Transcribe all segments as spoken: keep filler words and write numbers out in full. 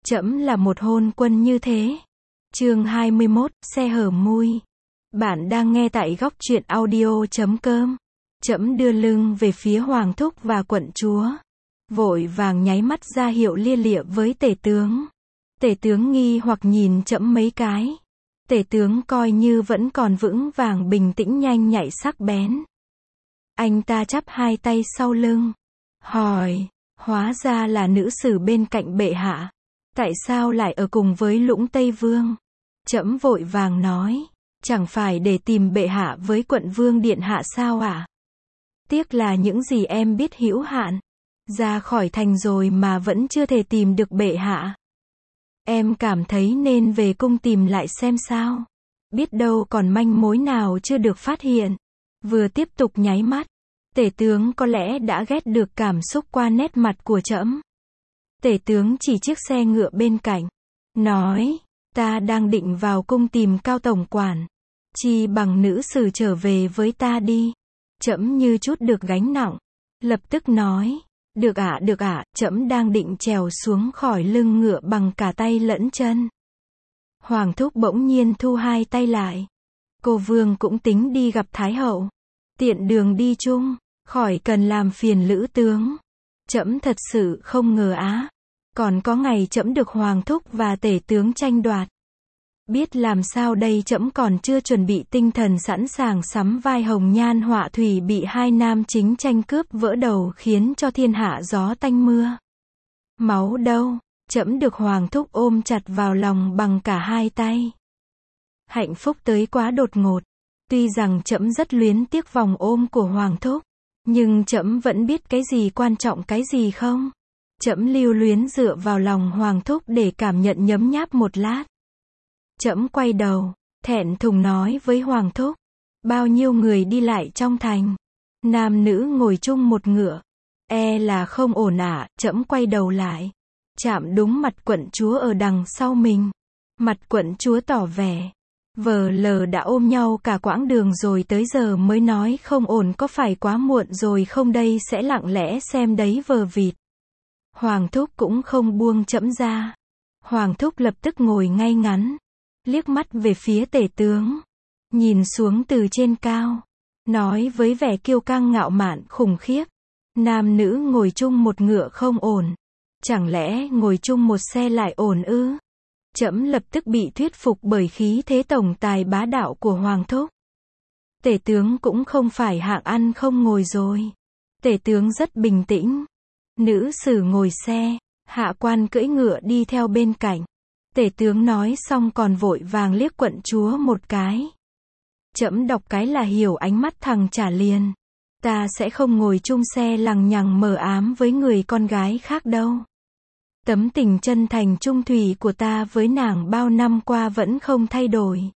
Trẫm là một hôn quân như thế. Chương hai mươi mốt, xe hở mui. Bạn đang nghe tại góc truyện audio chấm com. Trẫm đưa lưng về phía Hoàng thúc và quận chúa, vội vàng nháy mắt ra hiệu lia lịa với tể tướng. Tể tướng nghi hoặc nhìn trẫm mấy cái. Tể tướng coi như vẫn còn vững vàng bình tĩnh nhanh nhạy sắc bén. Anh ta chắp hai tay sau lưng, hỏi, hóa ra là nữ sử bên cạnh bệ hạ. Tại sao lại ở cùng với Lũng Tây Vương? Trẫm vội vàng nói, chẳng phải để tìm bệ hạ với quận vương điện hạ sao ạ? À? Tiếc là những gì em biết hữu hạn. Ra khỏi thành rồi mà vẫn chưa thể tìm được bệ hạ. Em cảm thấy nên về cung tìm lại xem sao. Biết đâu còn manh mối nào chưa được phát hiện. Vừa tiếp tục nháy mắt, tể tướng có lẽ đã ghét được cảm xúc qua nét mặt của trẫm. Tể tướng chỉ chiếc xe ngựa bên cạnh, nói, ta đang định vào cung tìm Cao tổng quản. Chi bằng nữ sử trở về với ta đi. Trẫm như chút được gánh nặng, lập tức nói, được ạ, à, được ạ, à, trẫm đang định trèo xuống khỏi lưng ngựa bằng cả tay lẫn chân. Hoàng thúc bỗng nhiên thu hai tay lại. Cô vương cũng tính đi gặp Thái hậu. Tiện đường đi chung, khỏi cần làm phiền lữ tướng. Trẫm thật sự không ngờ á. Còn có ngày trẫm được Hoàng thúc và tể tướng tranh đoạt. Biết làm sao đây, trẫm còn chưa chuẩn bị tinh thần sẵn sàng sắm vai hồng nhan họa thủy bị hai nam chính tranh cướp vỡ đầu khiến cho thiên hạ gió tanh mưa. Máu đâu, trẫm được Hoàng thúc ôm chặt vào lòng bằng cả hai tay. Hạnh phúc tới quá đột ngột. Tuy rằng trẫm rất luyến tiếc vòng ôm của Hoàng thúc, nhưng trẫm vẫn biết cái gì quan trọng cái gì không. Trẫm lưu luyến dựa vào lòng Hoàng thúc để cảm nhận nhấm nháp một lát. Trẫm quay đầu, thẹn thùng nói với Hoàng thúc, bao nhiêu người đi lại trong thành, nam nữ ngồi chung một ngựa, e là không ổn ạ. À. Trẫm quay đầu lại, chạm đúng mặt quận chúa ở đằng sau mình. Mặt quận chúa tỏ vẻ, vờ lờ đã ôm nhau cả quãng đường rồi tới giờ mới nói không ổn, có phải quá muộn rồi không đây, sẽ lặng lẽ xem đấy vờ vịt. Hoàng thúc cũng không buông trẫm ra. Hoàng thúc lập tức ngồi ngay ngắn, liếc mắt về phía tể tướng, nhìn xuống từ trên cao, nói với vẻ kiêu căng ngạo mạn khủng khiếp, nam nữ ngồi chung một ngựa không ổn, chẳng lẽ ngồi chung một xe lại ổn ư? Trẫm lập tức bị thuyết phục bởi khí thế tổng tài bá đạo của Hoàng thúc. Tể tướng cũng không phải hạng ăn không ngồi rồi. Tể tướng rất bình tĩnh. Nữ sử ngồi xe, hạ quan cưỡi ngựa đi theo bên cạnh. Tể tướng nói xong còn vội vàng liếc quận chúa một cái. Trẫm đọc cái là hiểu ánh mắt thằng trả liền. Ta sẽ không ngồi chung xe lằng nhằng mờ ám với người con gái khác đâu. Tấm tình chân thành trung thủy của ta với nàng bao năm qua vẫn không thay đổi.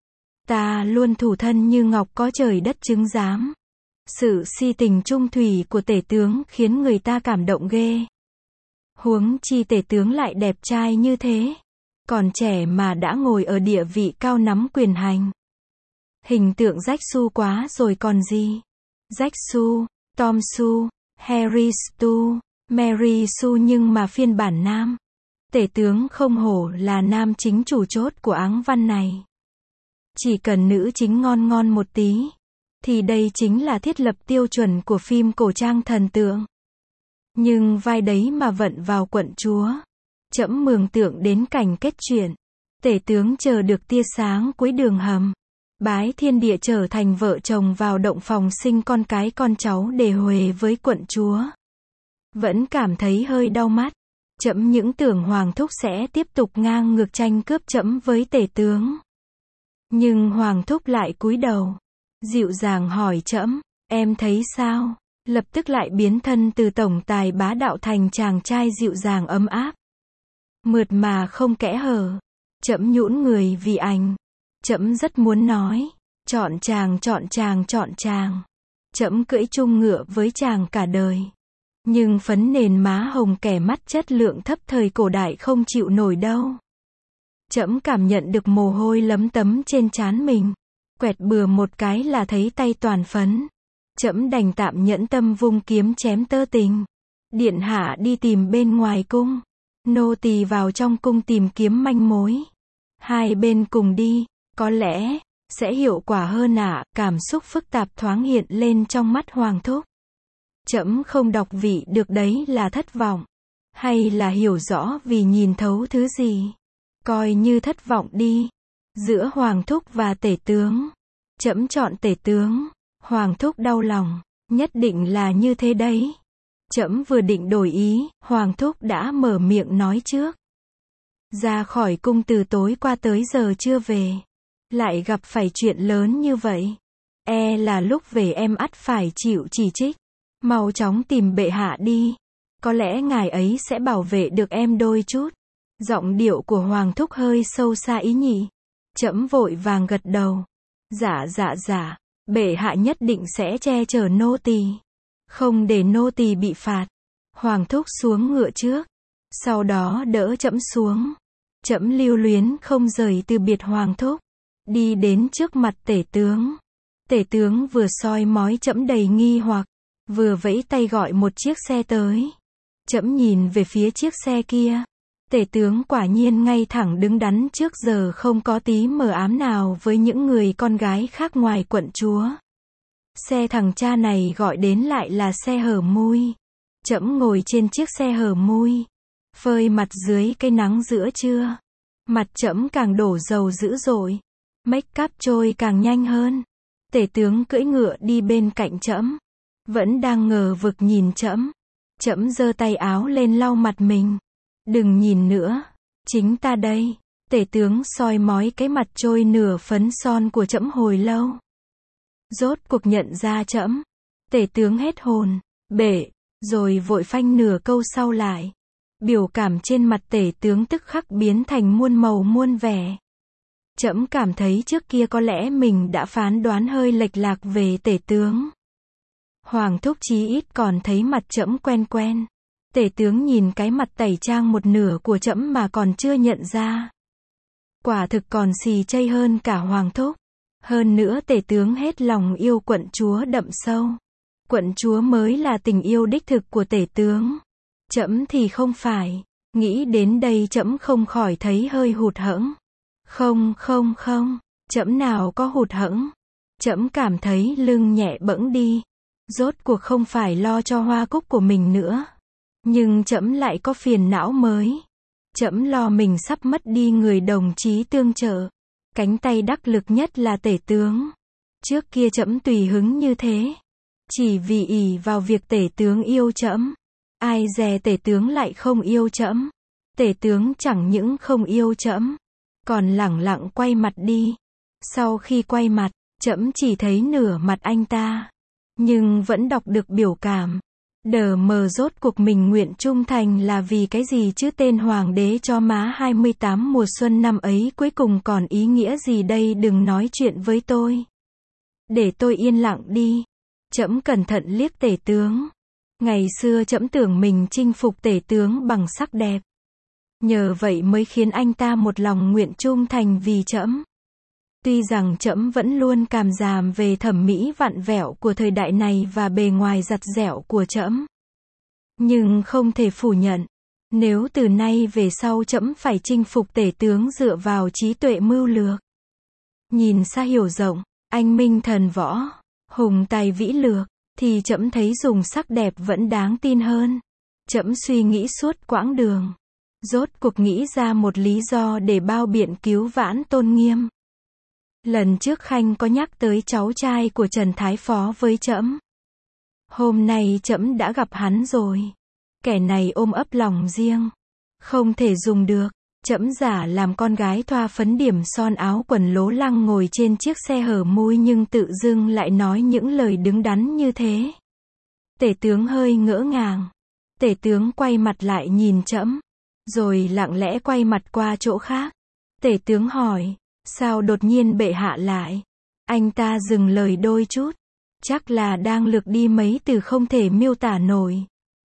Ta luôn thủ thân như ngọc có trời đất chứng giám. Sự si tình trung thủy của tể tướng khiến người ta cảm động ghê. Huống chi tể tướng lại đẹp trai như thế. Còn trẻ mà đã ngồi ở địa vị cao nắm quyền hành. Hình tượng rách su quá rồi còn gì. Rách su, Tom su, Harry su, Mary su nhưng mà phiên bản nam. Tể tướng không hổ là nam chính chủ chốt của áng văn này. Chỉ cần nữ chính ngon ngon một tí, thì đây chính là thiết lập tiêu chuẩn của phim cổ trang thần tượng. Nhưng vai đấy mà vận vào quận chúa. Trẫm mường tượng đến cảnh kết chuyện. Tể tướng chờ được tia sáng cuối đường hầm. Bái thiên địa trở thành vợ chồng vào động phòng sinh con cái con cháu để huề với quận chúa. Vẫn cảm thấy hơi đau mắt. Trẫm những tưởng Hoàng thúc sẽ tiếp tục ngang ngược tranh cướp trẫm với tể tướng. Nhưng Hoàng thúc lại cúi đầu, dịu dàng hỏi trẫm, em thấy sao? Lập tức lại biến thân từ tổng tài bá đạo thành chàng trai dịu dàng ấm áp. Mượt mà không kẽ hở. Trẫm nhũn người vì anh. Trẫm rất muốn nói, chọn chàng chọn chàng chọn chàng. Trẫm cưỡi chung ngựa với chàng cả đời. Nhưng phấn nền má hồng kẻ mắt chất lượng thấp thời cổ đại không chịu nổi đâu. Trẫm cảm nhận được mồ hôi lấm tấm trên trán mình. Quẹt bừa một cái là thấy tay toàn phấn. Trẫm đành tạm nhẫn tâm vung kiếm chém tơ tình. Điện hạ đi tìm bên ngoài cung. Nô tỳ vào trong cung tìm kiếm manh mối. Hai bên cùng đi, có lẽ sẽ hiệu quả hơn ạ. Cảm xúc phức tạp thoáng hiện lên trong mắt Hoàng thúc. Trẫm không đọc vị được đấy là thất vọng, hay là hiểu rõ vì nhìn thấu thứ gì? Coi như thất vọng đi. Giữa Hoàng thúc và tể tướng, trẫm chọn tể tướng. Hoàng thúc đau lòng, nhất định là như thế đấy. Trẫm vừa định đổi ý, Hoàng thúc đã mở miệng nói trước. Ra khỏi cung từ tối qua tới giờ chưa về, lại gặp phải chuyện lớn như vậy. E là lúc về em ắt phải chịu chỉ trích. Mau chóng tìm bệ hạ đi. Có lẽ ngài ấy sẽ bảo vệ được em đôi chút. Giọng điệu của Hoàng thúc hơi sâu xa ý nhị. Trẫm vội vàng gật đầu. Dạ dạ dạ, bệ hạ nhất định sẽ che chở nô tỳ, không để nô tỳ bị phạt. Hoàng thúc xuống ngựa trước, sau đó đỡ trẫm xuống. Trẫm lưu luyến không rời từ biệt Hoàng thúc, đi đến trước mặt tể tướng. Tể tướng vừa soi mói trẫm đầy nghi hoặc, vừa vẫy tay gọi một chiếc xe tới. Trẫm nhìn về phía chiếc xe kia. Tể tướng quả nhiên ngay thẳng đứng đắn, trước giờ không có tí mờ ám nào với những người con gái khác ngoài quận chúa. Xe thằng cha này gọi đến lại là xe hở mui. Trẫm ngồi trên chiếc xe hở mui, phơi mặt dưới cái nắng giữa trưa. Mặt trẫm càng đổ dầu dữ dội, make up trôi càng nhanh hơn. Tể tướng cưỡi ngựa đi bên cạnh trẫm, vẫn đang ngờ vực nhìn trẫm. Trẫm giơ tay áo lên lau mặt mình. Đừng nhìn nữa, chính ta đây. Tể tướng soi mói cái mặt trôi nửa phấn son của trẫm hồi lâu. Rốt cuộc nhận ra trẫm. Tể tướng hết hồn, bệ, rồi vội phanh nửa câu sau lại. Biểu cảm trên mặt tể tướng tức khắc biến thành muôn màu muôn vẻ. Trẫm cảm thấy trước kia có lẽ mình đã phán đoán hơi lệch lạc về tể tướng. Hoàng thúc chí ít còn thấy mặt trẫm quen quen. Tể tướng nhìn cái mặt tẩy trang một nửa của trẫm mà còn chưa nhận ra. Quả thực còn xì chây hơn cả Hoàng thúc. Hơn nữa tể tướng hết lòng yêu quận chúa đậm sâu. Quận chúa mới là tình yêu đích thực của tể tướng. Trẫm thì không phải. Nghĩ đến đây trẫm không khỏi thấy hơi hụt hẫng. Không không không, trẫm nào có hụt hẫng. Trẫm cảm thấy lưng nhẹ bẫng đi. Rốt cuộc không phải lo cho hoa cúc của mình nữa. Nhưng trẫm lại có phiền não mới. Trẫm lo mình sắp mất đi người đồng chí tương trợ. Cánh tay đắc lực nhất là tể tướng. Trước kia trẫm tùy hứng như thế, chỉ vì ỷ vào việc tể tướng yêu trẫm. Ai dè tể tướng lại không yêu trẫm. Tể tướng chẳng những không yêu trẫm, còn lẳng lặng quay mặt đi. Sau khi quay mặt, trẫm chỉ thấy nửa mặt anh ta, nhưng vẫn đọc được biểu cảm. Đờ mờ rốt cuộc mình nguyện trung thành là vì cái gì chứ? Tên hoàng đế cho má hai mươi tám mùa xuân năm ấy cuối cùng còn ý nghĩa gì đây? Đừng nói chuyện với tôi, để tôi yên lặng đi. Trẫm cẩn thận liếc tể tướng. Ngày xưa trẫm tưởng mình chinh phục tể tướng bằng sắc đẹp, nhờ vậy mới khiến anh ta một lòng nguyện trung thành vì trẫm. Tuy rằng trẫm vẫn luôn càm ràm về thẩm mỹ vặn vẹo của thời đại này và bề ngoài giặt giẹo của trẫm, nhưng không thể phủ nhận, nếu từ nay về sau trẫm phải chinh phục tể tướng dựa vào trí tuệ mưu lược, nhìn xa hiểu rộng, anh minh thần võ, hùng tài vĩ lược, thì trẫm thấy dùng sắc đẹp vẫn đáng tin hơn. Trẫm suy nghĩ suốt quãng đường, rốt cuộc nghĩ ra một lý do để bao biện cứu vãn tôn nghiêm. Lần trước Khanh có nhắc tới cháu trai của Trần Thái Phó với trẫm. Hôm nay trẫm đã gặp hắn rồi. Kẻ này ôm ấp lòng riêng, không thể dùng được. Trẫm giả làm con gái thoa phấn điểm son áo quần lố lăng ngồi trên chiếc xe hở mui nhưng tự dưng lại nói những lời đứng đắn như thế. Tể tướng hơi ngỡ ngàng. Tể tướng quay mặt lại nhìn trẫm, rồi lặng lẽ quay mặt qua chỗ khác. Tể tướng hỏi, sao đột nhiên bệ hạ lại? Anh ta dừng lời đôi chút, chắc là đang lược đi mấy từ không thể miêu tả nổi.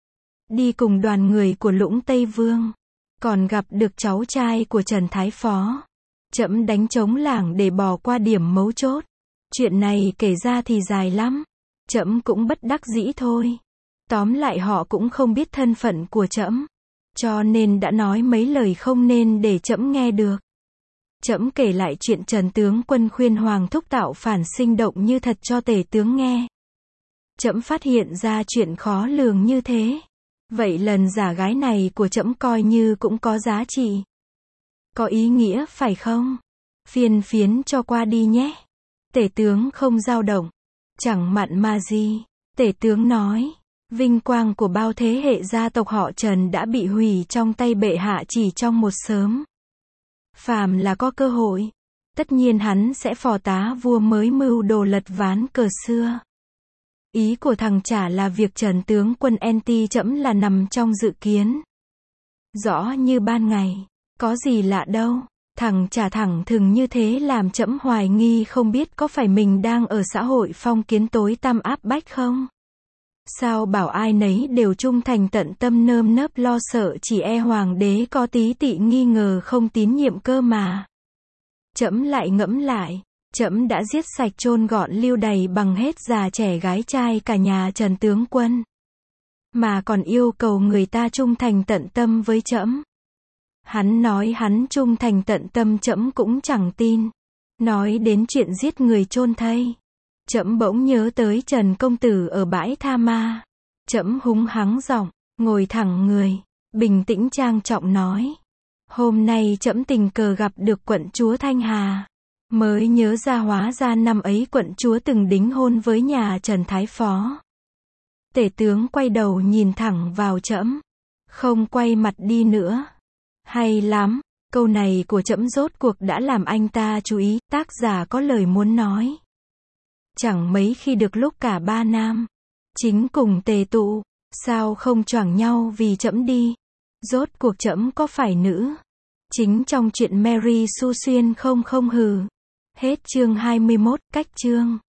Đi cùng đoàn người của Lũng Tây Vương, còn gặp được cháu trai của Trần Thái Phó. Trẫm đánh trống lảng để bỏ qua điểm mấu chốt. Chuyện này kể ra thì dài lắm. Trẫm cũng bất đắc dĩ thôi. Tóm lại họ cũng không biết thân phận của trẫm, cho nên đã nói mấy lời không nên để trẫm nghe được. Trẫm kể lại chuyện Trần tướng quân khuyên Hoàng thúc tạo phản sinh động như thật cho tể tướng nghe. Trẫm phát hiện ra chuyện khó lường như thế. Vậy lần giả gái này của trẫm coi như cũng có giá trị. Có ý nghĩa phải không? Phiên phiến cho qua đi nhé. Tể tướng không dao động. Chẳng mặn mà gì. Tể tướng nói. Vinh quang của bao thế hệ gia tộc họ Trần đã bị hủy trong tay bệ hạ chỉ trong một sớm. Phàm là có cơ hội, tất nhiên hắn sẽ phò tá vua mới mưu đồ lật ván cờ xưa. Ý của thằng chả là việc Trần tướng quân anti trẫm là nằm trong dự kiến. Rõ như ban ngày, có gì lạ đâu. Thằng chả thẳng thừng như thế làm trẫm hoài nghi không biết có phải mình đang ở xã hội phong kiến tối tăm áp bách không? Sao bảo ai nấy đều trung thành tận tâm nơm nớp lo sợ, chỉ e hoàng đế có tí tị nghi ngờ không tín nhiệm cơ mà. Trẫm lại ngẫm lại, trẫm đã giết sạch chôn gọn lưu đày bằng hết già trẻ gái trai cả nhà Trần tướng quân. Mà còn yêu cầu người ta trung thành tận tâm với trẫm. Hắn nói hắn trung thành tận tâm trẫm cũng chẳng tin. Nói đến chuyện giết người chôn thây, trẫm bỗng nhớ tới Trần công tử ở bãi Tha Ma. Trẫm húng hắng giọng, ngồi thẳng người, bình tĩnh trang trọng nói. Hôm nay trẫm tình cờ gặp được quận chúa Thanh Hà. Mới nhớ ra hóa ra năm ấy quận chúa từng đính hôn với nhà Trần Thái Phó. Tể tướng quay đầu nhìn thẳng vào trẫm. Không quay mặt đi nữa. Hay lắm, câu này của trẫm rốt cuộc đã làm anh ta chú ý, tác giả có lời muốn nói. Chẳng mấy khi được lúc cả ba nam chính cùng tề tụ, sao không choảng nhau vì trẫm đi. Rốt cuộc trẫm có phải nữ chính trong chuyện Mary Xu Xuyên không không hừ. Hết chương hai mươi mốt, cách chương.